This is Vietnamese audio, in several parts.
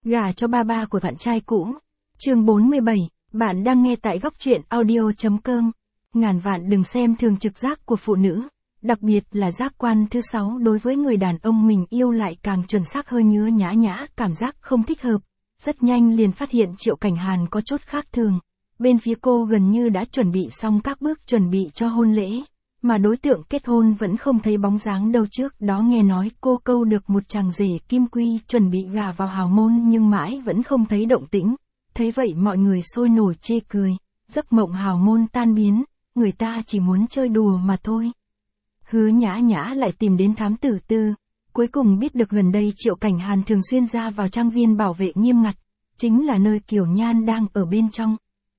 Gả cho ba ba của bạn trai cũ. Chương 47, bạn đang nghe tại góc truyện audio.com. Ngàn vạn đừng xem thường trực giác của phụ nữ, đặc biệt là giác quan thứ 6 đối với người đàn ông mình yêu lại càng chuẩn xác hơn. Nhớ nhã cảm giác không thích hợp. Rất nhanh liền phát hiện Triệu Cảnh Hàn có chút khác thường. Bên phía cô gần như đã chuẩn bị xong các bước chuẩn bị cho hôn lễ, mà đối tượng kết hôn vẫn không thấy bóng dáng đâu. Trước đó nghe nói cô câu được một chàng rể kim quy chuẩn bị gả vào hào môn nhưng mãi vẫn không thấy động tĩnh. Thấy vậy mọi người sôi nổi chê cười, giấc mộng hào môn tan biến, người ta chỉ muốn chơi đùa mà thôi. Hứa Nhã lại tìm đến thám tử Tư, cuối cùng biết được gần đây Triệu Cảnh Hàn thường xuyên ra vào trang viên bảo vệ nghiêm ngặt, chính là nơi Kiều Nhan đang ở bên trong.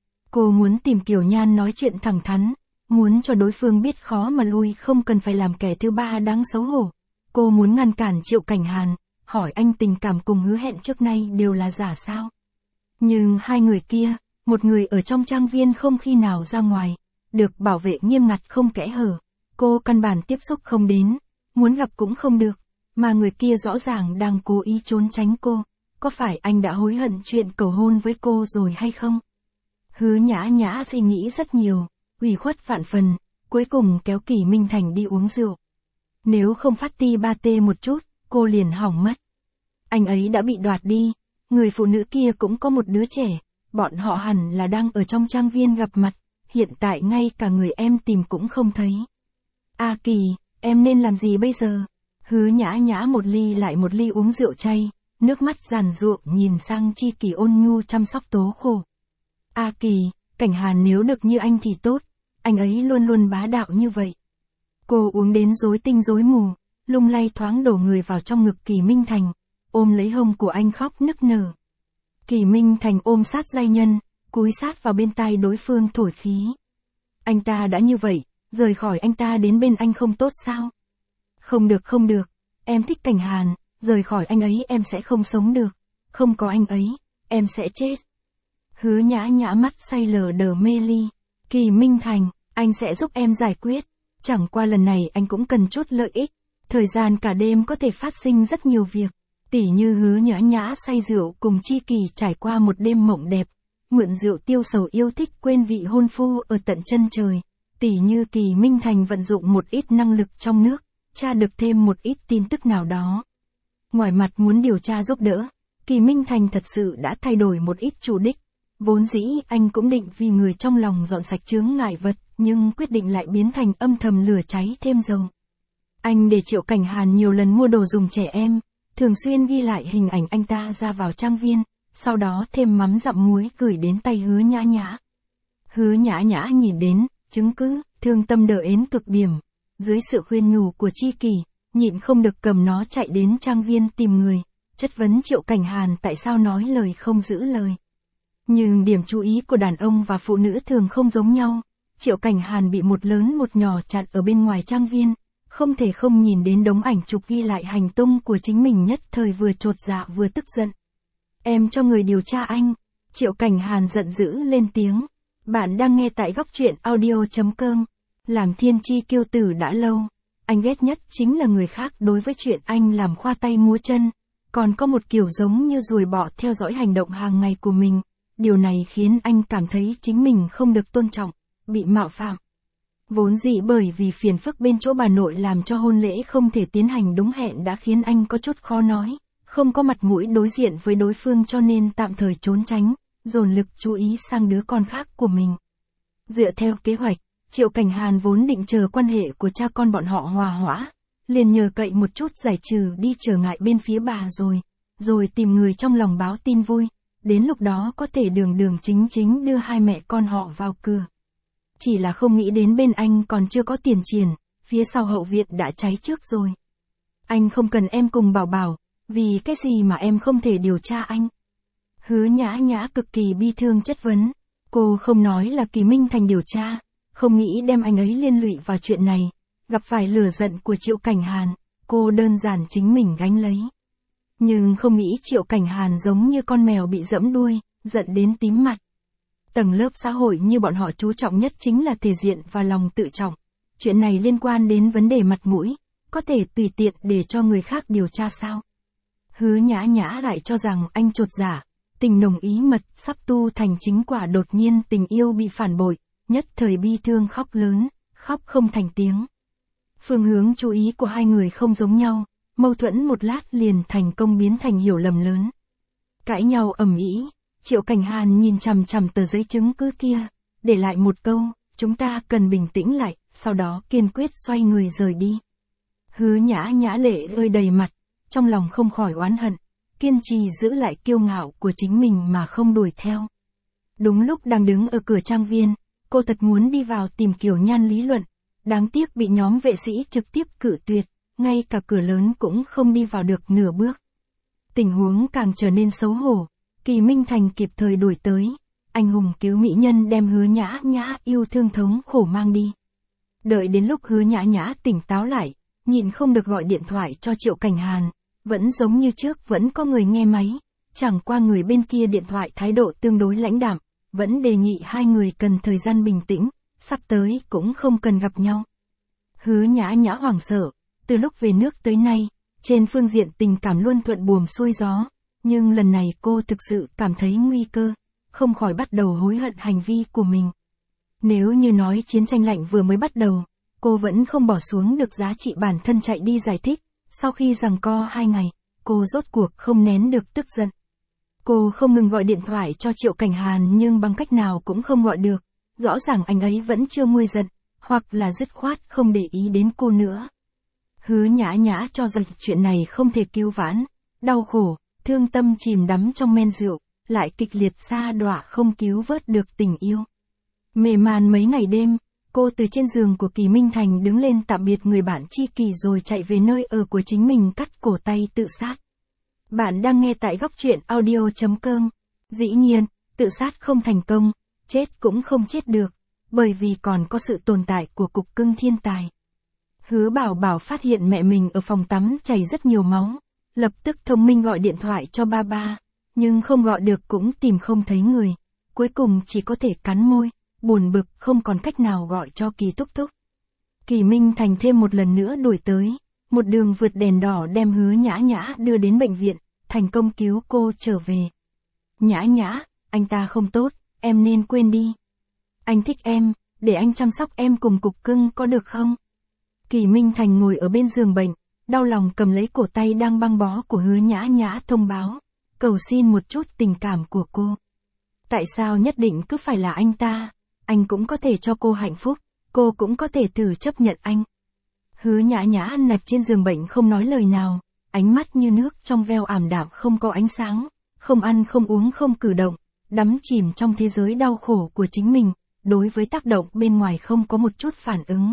Cô muốn tìm Kiều Nhan nói chuyện thẳng thắn, muốn cho đối phương biết khó mà lui, không cần phải làm kẻ thứ ba đáng xấu hổ. Cô muốn ngăn cản Triệu Cảnh Hàn, hỏi anh tình cảm cùng hứa hẹn trước nay đều là giả sao? Nhưng hai người kia, một người ở trong trang viên không khi nào ra ngoài, được bảo vệ nghiêm ngặt không kẽ hở, cô căn bản tiếp xúc không đến, muốn gặp cũng không được, mà người kia rõ ràng đang cố ý trốn tránh cô. Có phải anh đã hối hận chuyện cầu hôn với cô rồi hay không? Hứa Nhã suy nghĩ rất nhiều, ủy khuất vạn phần, cuối cùng kéo Kỳ Minh Thành đi uống rượu. Nếu không phát ti ba tê một chút, cô liền hỏng mất. Anh ấy đã bị đoạt đi, người phụ nữ kia cũng có một đứa trẻ, bọn họ hẳn là đang ở trong trang viên gặp mặt, hiện tại ngay cả người em tìm cũng không thấy. A Kỳ, em nên làm gì bây giờ? Hứa Nhã một ly lại một ly uống rượu chay, nước mắt giàn giụa nhìn sang Chi Kỳ ôn nhu chăm sóc tố khổ. A Kỳ, Cảnh Hàn nếu được như anh thì tốt, anh ấy luôn luôn bá đạo như vậy. Cô uống đến rối tinh rối mù, lung lay thoáng đổ người vào trong ngực Kỳ Minh Thành, ôm lấy hông của anh khóc nức nở. Kỳ Minh Thành ôm sát giai nhân, cúi sát vào bên tai đối phương thổi khí. Anh ta đã như vậy, rời khỏi anh ta đến bên anh không tốt sao? Không được, em thích Cảnh Hàn, rời khỏi anh ấy em sẽ không sống được, không có anh ấy, em sẽ chết. Hứa Nhã mắt say lờ đờ mê ly. Kỳ Minh Thành, anh sẽ giúp em giải quyết, chẳng qua lần này anh cũng cần chút lợi ích, thời gian cả đêm có thể phát sinh rất nhiều việc, tỉ như Hứa Nhã say rượu cùng Chi Kỳ trải qua một đêm mộng đẹp, mượn rượu tiêu sầu yêu thích quên vị hôn phu ở tận chân trời, tỉ như Kỳ Minh Thành vận dụng một ít năng lực trong nước, tra được thêm một ít tin tức nào đó. Ngoài mặt muốn điều tra giúp đỡ, Kỳ Minh Thành thật sự đã thay đổi một ít chủ đích. Vốn dĩ anh cũng định vì người trong lòng dọn sạch chướng ngại vật, nhưng quyết định lại biến thành âm thầm lửa cháy thêm dầu. Anh để Triệu Cảnh Hàn nhiều lần mua đồ dùng trẻ em, thường xuyên ghi lại hình ảnh anh ta ra vào trang viên, sau đó thêm mắm dặm muối gửi đến tay Hứa Nhã. Hứa Nhã nhìn đến, chứng cứ, thương tâm đờ ến cực điểm. Dưới sự khuyên nhủ của Chi Kỳ, nhịn không được cầm nó chạy đến trang viên tìm người, chất vấn Triệu Cảnh Hàn tại sao nói lời không giữ lời. Nhưng điểm chú ý của đàn ông và phụ nữ thường không giống nhau. Triệu Cảnh Hàn bị một lớn một nhỏ chặn ở bên ngoài trang viên, không thể không nhìn đến đống ảnh chụp ghi lại hành tung của chính mình, nhất thời vừa chột dạ vừa tức giận. Em cho người điều tra anh. Triệu Cảnh Hàn giận dữ lên tiếng. Bạn đang nghe tại góc truyện audio.com. Làm thiên chi kiêu tử đã lâu, anh ghét nhất chính là người khác đối với chuyện anh làm khoa tay múa chân, còn có một kiểu giống như ruồi bọ theo dõi hành động hàng ngày của mình. Điều này khiến anh cảm thấy chính mình không được tôn trọng, bị mạo phạm. Vốn dĩ bởi vì phiền phức bên chỗ bà nội làm cho hôn lễ không thể tiến hành đúng hẹn đã khiến anh có chút khó nói, không có mặt mũi đối diện với đối phương cho nên tạm thời trốn tránh, dồn lực chú ý sang đứa con khác của mình. Dựa theo kế hoạch, Triệu Cảnh Hàn vốn định chờ quan hệ của cha con bọn họ hòa hoãn, liền nhờ cậy một chút giải trừ đi trở ngại bên phía bà rồi tìm người trong lòng báo tin vui. Đến lúc đó có thể đường chính đưa hai mẹ con họ vào cửa. Chỉ là không nghĩ đến bên anh còn chưa có tiền triển, phía sau hậu viện đã cháy trước rồi. Anh không cần em cùng bảo, vì cái gì mà em không thể điều tra anh? Hứa Nhã cực kỳ bi thương chất vấn. Cô không nói là Kỳ Minh Thành điều tra, không nghĩ đem anh ấy liên lụy vào chuyện này. Gặp phải lửa giận của Triệu Cảnh Hàn, cô đơn giản chính mình gánh lấy. Nhưng không nghĩ Triệu Cảnh Hàn giống như con mèo bị giẫm đuôi, giận đến tím mặt. Tầng lớp xã hội như bọn họ chú trọng nhất chính là thể diện và lòng tự trọng. Chuyện này liên quan đến vấn đề mặt mũi, có thể tùy tiện để cho người khác điều tra sao? Hứa Nhã Nhã lại cho rằng anh chột dạ, tình nồng ý mật sắp tu thành chính quả, đột nhiên tình yêu bị phản bội, nhất thời bi thương khóc lớn, khóc không thành tiếng. Phương hướng chú ý của hai người không giống nhau, mâu thuẫn một lát liền thành công biến thành hiểu lầm lớn. Cãi nhau ầm ĩ, Triệu Cảnh Hàn nhìn chằm chằm tờ giấy chứng cứ kia, để lại một câu, chúng ta cần bình tĩnh lại, sau đó kiên quyết xoay người rời đi. Hứa Nhã Nhã lệ rơi đầy mặt, trong lòng không khỏi oán hận, kiên trì giữ lại kiêu ngạo của chính mình mà không đuổi theo. Đúng lúc đang đứng ở cửa trang viên, cô thật muốn đi vào tìm Kiều Nhan lý luận, đáng tiếc bị nhóm vệ sĩ trực tiếp cự tuyệt, ngay cả cửa lớn cũng không đi vào được nửa bước. Tình huống càng trở nên xấu hổ, Kỳ Minh Thành kịp thời đuổi tới, anh hùng cứu mỹ nhân đem Hứa Nhã Nhã yêu thương thống khổ mang đi. Đợi đến lúc Hứa Nhã Nhã tỉnh táo lại, nhịn không được gọi điện thoại cho Triệu Cảnh Hàn, vẫn giống như trước vẫn có người nghe máy, chẳng qua người bên kia điện thoại thái độ tương đối lãnh đạm, vẫn đề nghị hai người cần thời gian bình tĩnh, sắp tới cũng không cần gặp nhau. Hứa Nhã Nhã hoảng sợ, từ lúc về nước tới nay, trên phương diện tình cảm luôn thuận buồm xuôi gió, nhưng lần này cô thực sự cảm thấy nguy cơ, không khỏi bắt đầu hối hận hành vi của mình. Nếu như nói chiến tranh lạnh vừa mới bắt đầu, cô vẫn không bỏ xuống được giá trị bản thân chạy đi giải thích, sau khi giằng co 2 ngày, cô rốt cuộc không nén được tức giận. Cô không ngừng gọi điện thoại cho Triệu Cảnh Hàn nhưng bằng cách nào cũng không gọi được, rõ ràng anh ấy vẫn chưa nguôi giận, hoặc là dứt khoát không để ý đến cô nữa. Hứa Nhã Nhã cho rằng chuyện này không thể cứu vãn, đau khổ, thương tâm chìm đắm trong men rượu, lại kịch liệt sa đọa không cứu vớt được tình yêu. Mê man mấy ngày đêm, cô từ trên giường của Kỳ Minh Thành đứng lên tạm biệt người bạn tri kỷ rồi chạy về nơi ở của chính mình cắt cổ tay tự sát. Bạn đang nghe tại góc truyện audio.com. Dĩ nhiên, tự sát không thành công, chết cũng không chết được, bởi vì còn có sự tồn tại của cục cưng thiên tài. Hứa Bảo Bảo phát hiện mẹ mình ở phòng tắm chảy rất nhiều máu, lập tức thông minh gọi điện thoại cho ba ba, nhưng không gọi được cũng tìm không thấy người, cuối cùng chỉ có thể cắn môi, buồn bực không còn cách nào gọi cho Kỳ Thúc Thúc. Kỳ Minh Thành thêm một lần nữa đuổi tới, một đường vượt đèn đỏ đem Hứa Nhã Nhã đưa đến bệnh viện, thành công cứu cô trở về. Nhã Nhã, anh ta không tốt, em nên quên đi. Anh thích em, để anh chăm sóc em cùng cục cưng có được không? Kỳ Minh Thành ngồi ở bên giường bệnh, đau lòng cầm lấy cổ tay đang băng bó của Hứa Nhã Nhã thông báo, cầu xin một chút tình cảm của cô. Tại sao nhất định cứ phải là anh ta? Anh cũng có thể cho cô hạnh phúc, cô cũng có thể thử chấp nhận anh. Hứa Nhã Nhã nằm trên giường bệnh không nói lời nào, ánh mắt như nước trong veo ảm đạm không có ánh sáng, không ăn không uống không cử động, đắm chìm trong thế giới đau khổ của chính mình, đối với tác động bên ngoài không có một chút phản ứng.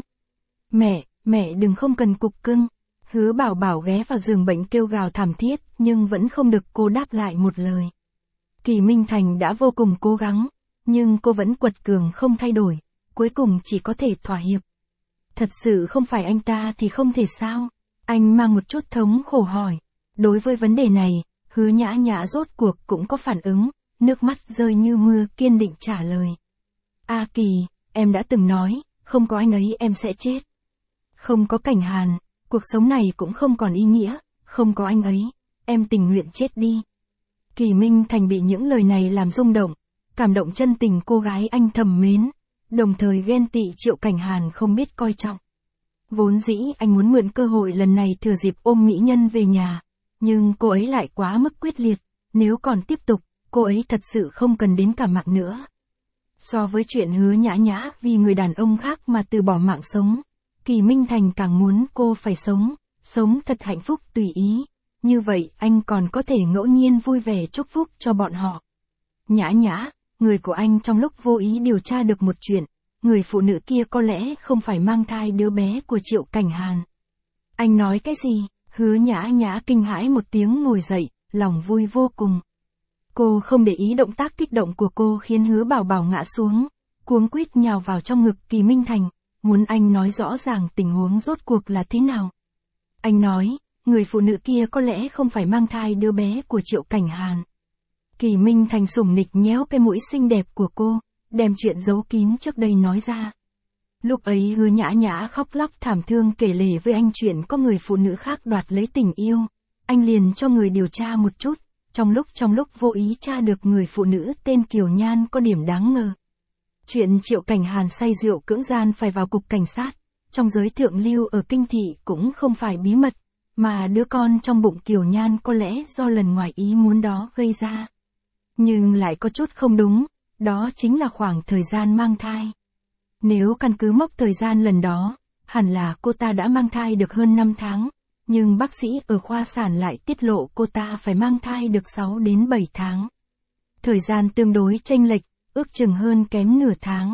Mẹ đừng không cần cục cưng. Hứa Bảo Bảo ghé vào giường bệnh kêu gào thảm thiết, nhưng vẫn không được cô đáp lại một lời. Kỳ Minh Thành đã vô cùng cố gắng, nhưng cô vẫn quật cường không thay đổi, cuối cùng chỉ có thể thỏa hiệp. Thật sự không phải anh ta thì không thể sao? Anh mang một chút thống khổ hỏi. Đối với vấn đề này, Hứa Nhã Nhã rốt cuộc cũng có phản ứng, nước mắt rơi như mưa kiên định trả lời. Kỳ, em đã từng nói, không có anh ấy em sẽ chết. Không có Cảnh Hàn, cuộc sống này cũng không còn ý nghĩa, không có anh ấy, em tình nguyện chết đi. Kỳ Minh Thành bị những lời này làm rung động, cảm động chân tình cô gái anh thầm mến, đồng thời ghen tị Triệu Cảnh Hàn không biết coi trọng. Vốn dĩ anh muốn mượn cơ hội lần này thừa dịp ôm mỹ nhân về nhà, nhưng cô ấy lại quá mức quyết liệt, nếu còn tiếp tục, cô ấy thật sự không cần đến cả mạng nữa. So với chuyện Hứa Nhã Nhã vì người đàn ông khác mà từ bỏ mạng sống, Kỳ Minh Thành càng muốn cô phải sống thật hạnh phúc tùy ý, như vậy anh còn có thể ngẫu nhiên vui vẻ chúc phúc cho bọn họ. Nhã Nhã, người của anh trong lúc vô ý điều tra được một chuyện, người phụ nữ kia có lẽ không phải mang thai đứa bé của Triệu Cảnh Hàn. Anh nói cái gì? Hứa Nhã Nhã kinh hãi một tiếng ngồi dậy, lòng vui vô cùng. Cô không để ý động tác kích động của cô khiến Hứa Bảo Bảo ngã xuống, cuống quýt nhào vào trong ngực Kỳ Minh Thành, muốn anh nói rõ ràng tình huống rốt cuộc là thế nào. Anh nói, người phụ nữ kia có lẽ không phải mang thai đứa bé của Triệu Cảnh Hàn. Kỳ Minh Thành sủng nịch nhéo cái mũi xinh đẹp của cô, đem chuyện giấu kín trước đây nói ra. Lúc ấy Hứa Nhã Nhã khóc lóc thảm thương kể lể với anh chuyện có người phụ nữ khác đoạt lấy tình yêu. anh liền cho người điều tra một chút, trong lúc vô ý tra được người phụ nữ tên Kiều Nhan có điểm đáng ngờ. Chuyện Triệu Cảnh Hàn say rượu cưỡng gian phải vào cục cảnh sát, trong giới thượng lưu ở Kinh Thị cũng không phải bí mật, mà đứa con trong bụng Kiều Nhan có lẽ do lần ngoài ý muốn đó gây ra. Nhưng lại có chút không đúng, đó chính là khoảng thời gian mang thai. Nếu căn cứ mốc thời gian lần đó, hẳn là cô ta đã mang thai được hơn 5 tháng, nhưng bác sĩ ở khoa sản lại tiết lộ cô ta phải mang thai được 6 đến 7 tháng. Thời gian tương đối chênh lệch, ước chừng hơn kém nửa tháng.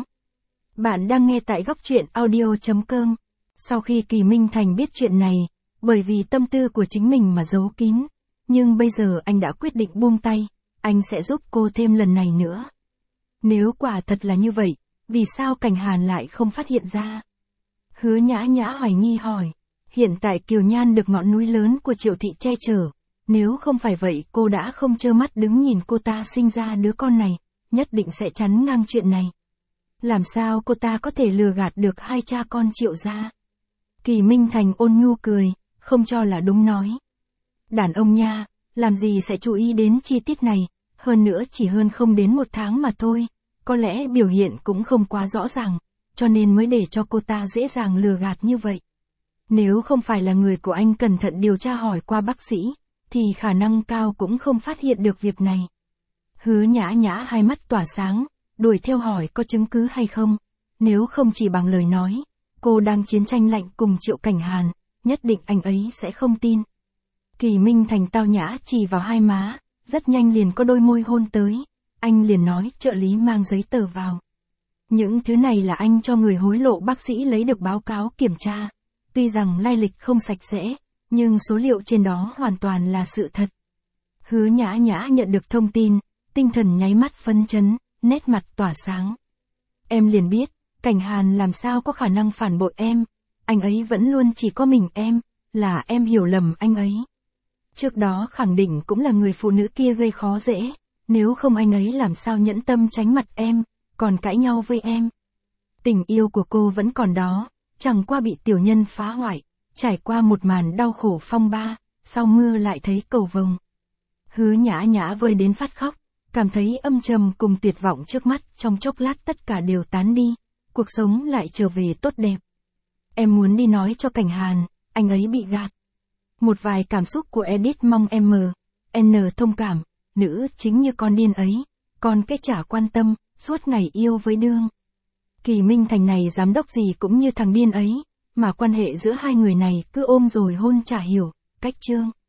Bạn đang nghe tại góc truyện audio.com. Sau khi Kỳ Minh Thành biết chuyện này, bởi vì tâm tư của chính mình mà giấu kín, nhưng bây giờ anh đã quyết định buông tay, anh sẽ giúp cô thêm lần này nữa. Nếu quả thật là như vậy, vì sao Cảnh Hàn lại không phát hiện ra? Hứa Nhã Nhã hoài nghi hỏi. Hiện tại Kiều Nhan được ngọn núi lớn của Triệu thị che chở, nếu không phải vậy cô đã không trơ mắt đứng nhìn cô ta sinh ra đứa con này, nhất định sẽ chắn ngang chuyện này. Làm sao cô ta có thể lừa gạt được hai cha con Triệu gia? Kỳ Minh Thành ôn nhu cười, không cho là đúng nói. Đàn ông nha, làm gì sẽ chú ý đến chi tiết này, hơn nữa chỉ hơn không đến 1 tháng mà thôi, có lẽ biểu hiện cũng không quá rõ ràng, cho nên mới để cho cô ta dễ dàng lừa gạt như vậy. Nếu không phải là người của anh cẩn thận điều tra hỏi qua bác sĩ, thì khả năng cao cũng không phát hiện được việc này. Hứa Nhã Nhã hai mắt tỏa sáng, đuổi theo hỏi có chứng cứ hay không, nếu không chỉ bằng lời nói, cô đang chiến tranh lạnh cùng Triệu Cảnh Hàn, nhất định anh ấy sẽ không tin. Kỳ Minh Thành tao nhã chỉ vào hai má, rất nhanh liền có đôi môi hôn tới, anh liền nói trợ lý mang giấy tờ vào. Những thứ này là anh cho người hối lộ bác sĩ lấy được báo cáo kiểm tra. Tuy rằng lai lịch không sạch sẽ, nhưng số liệu trên đó hoàn toàn là sự thật. Hứa Nhã Nhã nhận được thông tin, tinh thần nháy mắt phấn chấn, nét mặt tỏa sáng. Em liền biết, Cảnh Hàn làm sao có khả năng phản bội em, anh ấy vẫn luôn chỉ có mình em, là em hiểu lầm anh ấy. Trước đó khẳng định cũng là người phụ nữ kia gây khó dễ, nếu không anh ấy làm sao nhẫn tâm tránh mặt em, còn cãi nhau với em. Tình yêu của cô vẫn còn đó. Chẳng qua bị tiểu nhân phá hoại, trải qua một màn đau khổ phong ba, sau mưa lại thấy cầu vồng. Hứa Nhã Nhã vơi đến phát khóc, cảm thấy âm trầm cùng tuyệt vọng trước mắt, trong chốc lát tất cả đều tán đi, cuộc sống lại trở về tốt đẹp. Em muốn đi nói cho Cảnh Hàn, anh ấy bị gạt. Một vài cảm xúc của Edith mong N thông cảm, nữ chính như con điên ấy, còn cái chả quan tâm, suốt ngày yêu với Đương. Kỳ Minh Thành này giám đốc gì cũng như thằng điên ấy, mà quan hệ giữa hai người này cứ ôm rồi hôn chả hiểu, cách chương.